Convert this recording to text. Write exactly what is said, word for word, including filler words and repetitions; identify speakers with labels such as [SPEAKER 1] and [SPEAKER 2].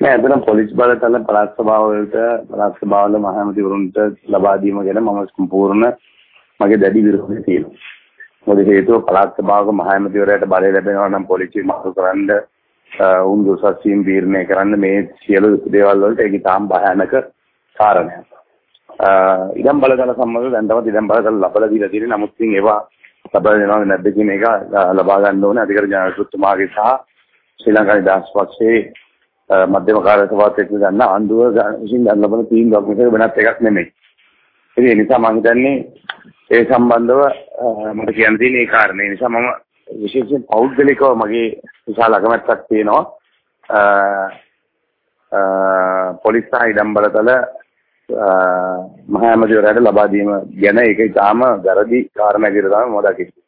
[SPEAKER 1] නෑ එතන පොලිස් බලතල පළාත් සභාව වලට පළාත් සභාවල මහ ඇමතිවරුන්ට ලබා දීම ගැන මම සම්පූර්ණ මගේ දැඩි විරෝධය තියෙනවා. මොකද හේතුව පළාත් සභාවක මහ ඇමතිවරයාට බලය ලැබෙනවා නම් පොලිසිය මාරු කරන්න උන් දුසස්සියෙන් තීරණය කරන්න මේ සියලු දේවල් වලට ඒක තාම භයානක කාරණයක්. ඉඩම් බලතල සම්බන්ධව දැන් තමයි ඉඩම් බලතල ලබලා දීලා තියෙන්නේ. නමුත් ඉතින් ඒවා ලබා දෙනවද නැද්ද කියන එක ලබා ගන්න ඕනේ අධිකරණ ජනාධිපතිතුමාගේ සහ ශ්‍රී ලංකා නිදහස් පක්ෂයේ මධ්‍යම කාර්ය සභාවත් එක්ක ගන්න ආණ්ඩුව විසින් ගන්න ලබන තීන්දුවක් මිසක වෙනත් එකක් නෙමෙයි. ඉතින් ඒ නිසා මම හිතන්නේ ඒ සම්බන්ධව මට කියන්න තියෙන ඒ කාරණේ නිසා මම විශේෂයෙන් පෞද්ගලිකව මගේ විශාල අකමැත්තක් තියෙනවා පොලිස් සහ ඉඩම් බලතල මහ ඇමතිවරයාට ලබා දීම ගැන ඒක ඉතාම වැරදි කාරණයක් විදිහට තමයි මම දකින්නේ.